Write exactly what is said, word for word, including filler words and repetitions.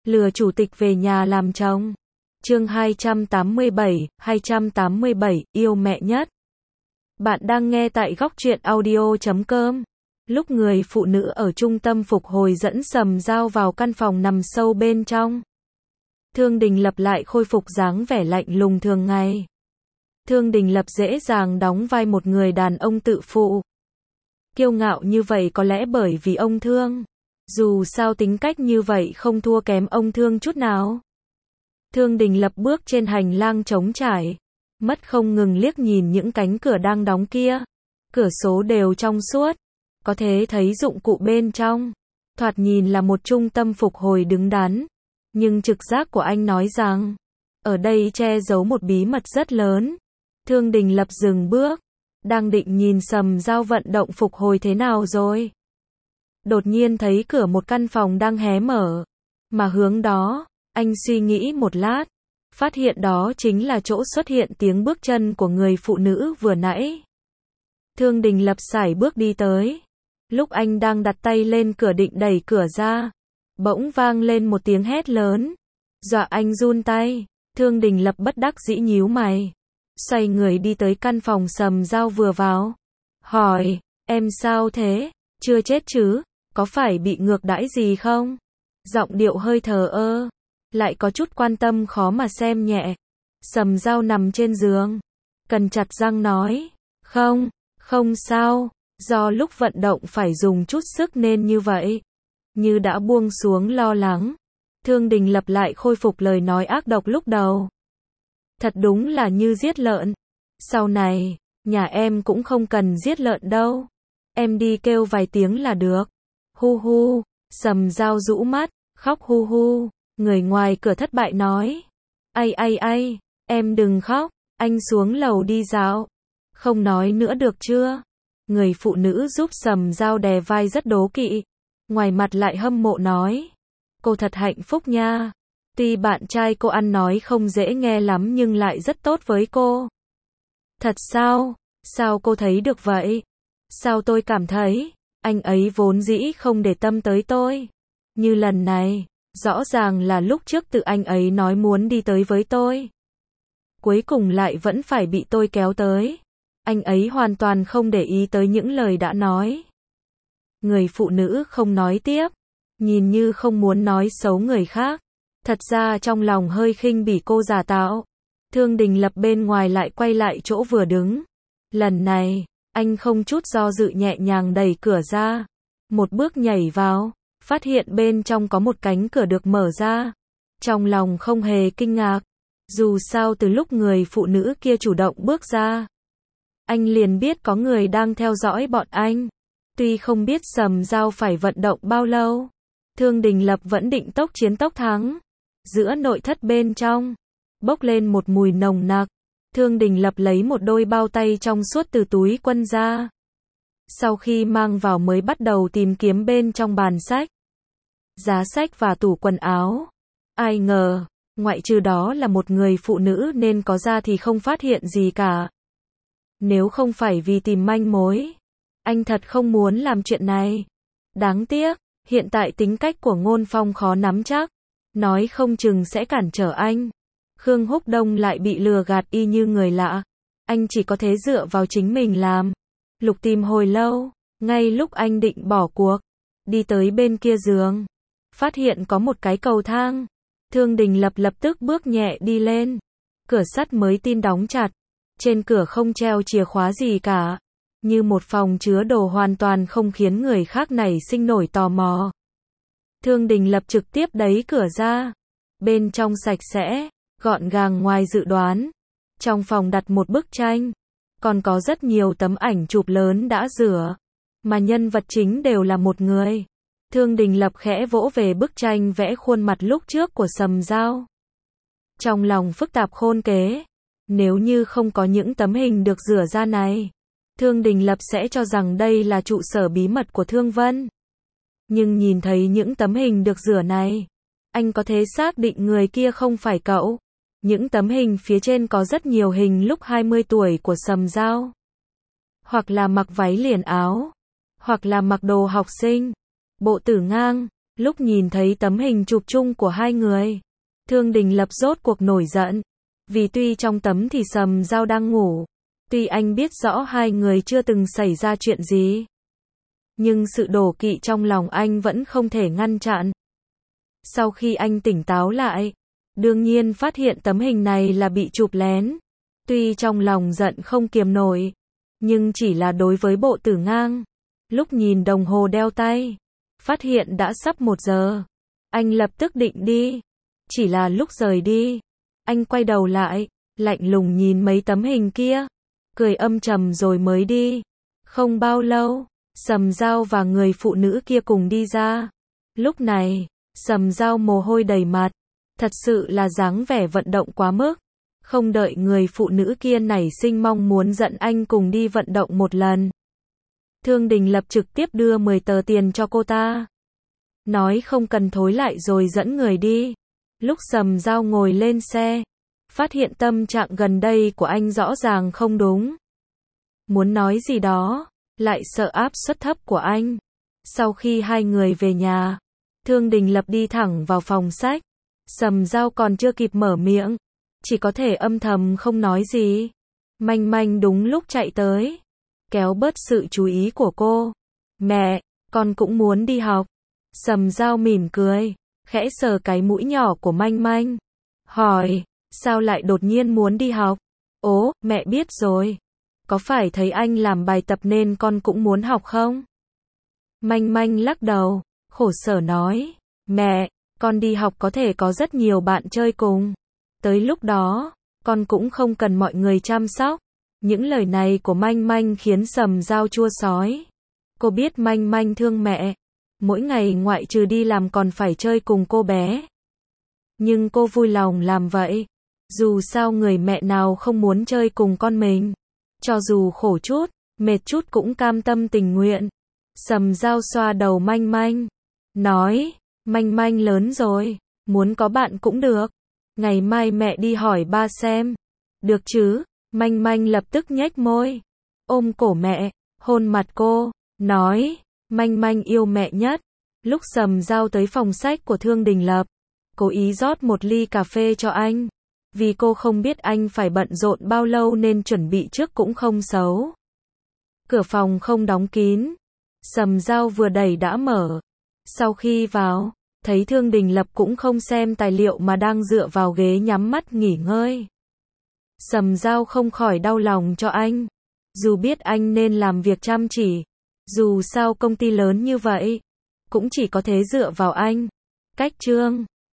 Lừa chủ tịch về nhà làm chồng. Chương hai trăm tám mươi bảy, hai trăm tám mươi bảy, yêu mẹ nhất. Bạn đang nghe tại góc truyện audio chấm com. Lúc người phụ nữ ở trung tâm phục hồi dẫn Sầm Dao vào căn phòng nằm sâu bên trong, Thương Đình Lập lại khôi phục dáng vẻ lạnh lùng thường ngày. Thương Đình Lập dễ dàng đóng vai một người đàn ông tự phụ, kiêu ngạo như vậy có lẽ bởi vì ông Thương. Dù sao tính cách như vậy không thua kém ông Thương chút nào. Thương Đình Lập bước trên hành lang trống trải, mắt không ngừng liếc nhìn những cánh cửa đang đóng kia. Cửa sổ đều trong suốt, có thể thấy dụng cụ bên trong. Thoạt nhìn là một trung tâm phục hồi đứng đắn. Nhưng trực giác của anh nói rằng, ở đây che giấu một bí mật rất lớn. Thương Đình Lập dừng bước, đang định nhìn Sầm Dao vận động phục hồi thế nào rồi. Đột nhiên thấy cửa một căn phòng đang hé mở, mà hướng đó, anh suy nghĩ một lát, phát hiện đó chính là chỗ xuất hiện tiếng bước chân của người phụ nữ vừa nãy. Thương Đình Lập sải bước đi tới. Lúc anh đang đặt tay lên cửa định đẩy cửa ra, bỗng vang lên một tiếng hét lớn, dọa anh run tay. Thương Đình Lập bất đắc dĩ nhíu mày, xoay người đi tới căn phòng Sầm Dao vừa vào, hỏi, em sao thế, chưa chết chứ, có phải bị ngược đãi gì không? Giọng điệu hơi thờ ơ, lại có chút quan tâm khó mà xem nhẹ. Sầm Dao nằm trên giường, cắn chặt răng nói, không, không sao, do lúc vận động phải dùng chút sức nên như vậy. Như đã buông xuống lo lắng, Thương Đình Lập lại khôi phục lời nói ác độc lúc đầu. Thật đúng là như giết lợn. Sau này, nhà em cũng không cần giết lợn đâu. Em đi kêu vài tiếng là được. Hu hu, Sầm Dao rũ mắt, khóc hu hu. Người ngoài cửa thất bại nói, ai ai ai, em đừng khóc, anh xuống lầu đi dạo. Không nói nữa được chưa? Người phụ nữ giúp Sầm Dao đè vai rất đố kỵ, ngoài mặt lại hâm mộ nói, cô thật hạnh phúc nha. Tuy bạn trai cô ăn nói không dễ nghe lắm nhưng lại rất tốt với cô. Thật sao? Sao cô thấy được vậy? Sao tôi cảm thấy, anh ấy vốn dĩ không để tâm tới tôi. Như lần này, rõ ràng là lúc trước tự anh ấy nói muốn đi tới với tôi. Cuối cùng lại vẫn phải bị tôi kéo tới. Anh ấy hoàn toàn không để ý tới những lời đã nói. Người phụ nữ không nói tiếp, nhìn như không muốn nói xấu người khác. Thật ra trong lòng hơi khinh bỉ cô giả tạo. Thương Đình Lập bên ngoài lại quay lại chỗ vừa đứng. Lần này, anh không chút do dự nhẹ nhàng đẩy cửa ra. Một bước nhảy vào, phát hiện bên trong có một cánh cửa được mở ra. Trong lòng không hề kinh ngạc. Dù sao từ lúc người phụ nữ kia chủ động bước ra, anh liền biết có người đang theo dõi bọn anh. Tuy không biết Sầm Dao phải vận động bao lâu, Thương Đình Lập vẫn định tốc chiến tốc thắng. Giữa nội thất bên trong, bốc lên một mùi nồng nặc. Thương Đình Lập lấy một đôi bao tay trong suốt từ túi quần ra. Sau khi mang vào mới bắt đầu tìm kiếm bên trong bàn sách, giá sách và tủ quần áo. Ai ngờ, ngoại trừ đó là một người phụ nữ nên có ra thì không phát hiện gì cả. Nếu không phải vì tìm manh mối, anh thật không muốn làm chuyện này. Đáng tiếc, hiện tại tính cách của Ngôn Phong khó nắm chắc, nói không chừng sẽ cản trở anh. Khương Húc Đông lại bị lừa gạt y như người lạ. Anh chỉ có thể dựa vào chính mình làm. Lục tìm hồi lâu, ngay lúc anh định bỏ cuộc, đi tới bên kia giường, phát hiện có một cái cầu thang. Thương Đình Lập lập tức bước nhẹ đi lên. Cửa sắt mới tin đóng chặt. Trên cửa không treo chìa khóa gì cả. Như một phòng chứa đồ hoàn toàn không khiến người khác nảy sinh nổi tò mò. Thương Đình Lập trực tiếp đẩy cửa ra. Bên trong sạch sẽ, gọn gàng ngoài dự đoán. Trong phòng đặt một bức tranh. Còn có rất nhiều tấm ảnh chụp lớn đã rửa. Mà nhân vật chính đều là một người. Thương Đình Lập khẽ vỗ về bức tranh vẽ khuôn mặt lúc trước của Sầm Dao. Trong lòng phức tạp khôn kế. Nếu như không có những tấm hình được rửa ra này, Thương Đình Lập sẽ cho rằng đây là trụ sở bí mật của Thương Vân. Nhưng nhìn thấy những tấm hình được rửa này, anh có thể xác định người kia không phải cậu. Những tấm hình phía trên có rất nhiều hình lúc hai mươi tuổi của Sầm Dao. Hoặc là mặc váy liền áo, hoặc là mặc đồ học sinh, bộ tử ngang, Lúc nhìn thấy tấm hình chụp chung của hai người, Thương Đình Lập rốt cuộc nổi giận. Vì tuy trong tấm thì Sầm Dao đang ngủ, tuy anh biết rõ hai người chưa từng xảy ra chuyện gì, nhưng sự đố kỵ trong lòng anh vẫn không thể ngăn chặn. Sau khi anh tỉnh táo lại, đương nhiên phát hiện tấm hình này là bị chụp lén. Tuy trong lòng giận không kiềm nổi, nhưng chỉ là đối với bộ Tử Ngang. Lúc nhìn đồng hồ đeo tay, phát hiện đã sắp một giờ. Anh lập tức định đi. Chỉ là lúc rời đi, anh quay đầu lại, lạnh lùng nhìn mấy tấm hình kia, cười âm trầm rồi mới đi. Không bao lâu, Sầm Dao và người phụ nữ kia cùng đi ra. Lúc này, Sầm Dao mồ hôi đầy mặt, thật sự là dáng vẻ vận động quá mức. Không đợi người phụ nữ kia nảy sinh mong muốn dẫn anh cùng đi vận động một lần, Thương Đình Lập trực tiếp đưa mười tờ tiền cho cô ta, nói không cần thối lại rồi dẫn người đi. Lúc Sầm Dao ngồi lên xe, phát hiện tâm trạng gần đây của anh rõ ràng không đúng. Muốn nói gì đó, lại sợ áp suất thấp của anh. Sau khi hai người về nhà, Thương Đình Lập đi thẳng vào phòng sách. Sầm Dao còn chưa kịp mở miệng, chỉ có thể âm thầm không nói gì. Manh Manh đúng lúc chạy tới, kéo bớt sự chú ý của cô. Mẹ, con cũng muốn đi học. Sầm Dao mỉm cười, khẽ sờ cái mũi nhỏ của Manh Manh, hỏi, sao lại đột nhiên muốn đi học? Ố, mẹ biết rồi. Có phải thấy anh làm bài tập nên con cũng muốn học không? Manh Manh lắc đầu, khổ sở nói, mẹ, con đi học có thể có rất nhiều bạn chơi cùng. Tới lúc đó, con cũng không cần mọi người chăm sóc. Những lời này của Manh Manh khiến Sầm Dao chua xói. Cô biết Manh Manh thương mẹ, mỗi ngày ngoại trừ đi làm còn phải chơi cùng cô bé. Nhưng cô vui lòng làm vậy. Dù sao người mẹ nào không muốn chơi cùng con mình. Cho dù khổ chút, mệt chút cũng cam tâm tình nguyện. Sầm Dao xoa đầu Manh Manh, nói, Manh Manh lớn rồi, muốn có bạn cũng được. Ngày mai mẹ đi hỏi ba xem. Được chứ? Manh Manh lập tức nhếch môi, ôm cổ mẹ, hôn mặt cô, nói, Manh Manh yêu mẹ nhất. Lúc Sầm Dao tới phòng sách của Thương Đình Lập, cố ý rót một ly cà phê cho anh. Vì cô không biết anh phải bận rộn bao lâu nên chuẩn bị trước cũng không xấu. Cửa phòng không đóng kín, Sầm Dao vừa đẩy đã mở. Sau khi vào, thấy Thương Đình Lập cũng không xem tài liệu mà đang dựa vào ghế nhắm mắt nghỉ ngơi. Sầm Dao không khỏi đau lòng cho anh. Dù biết anh nên làm việc chăm chỉ, dù sao công ty lớn như vậy, cũng chỉ có thế dựa vào anh. Cách chương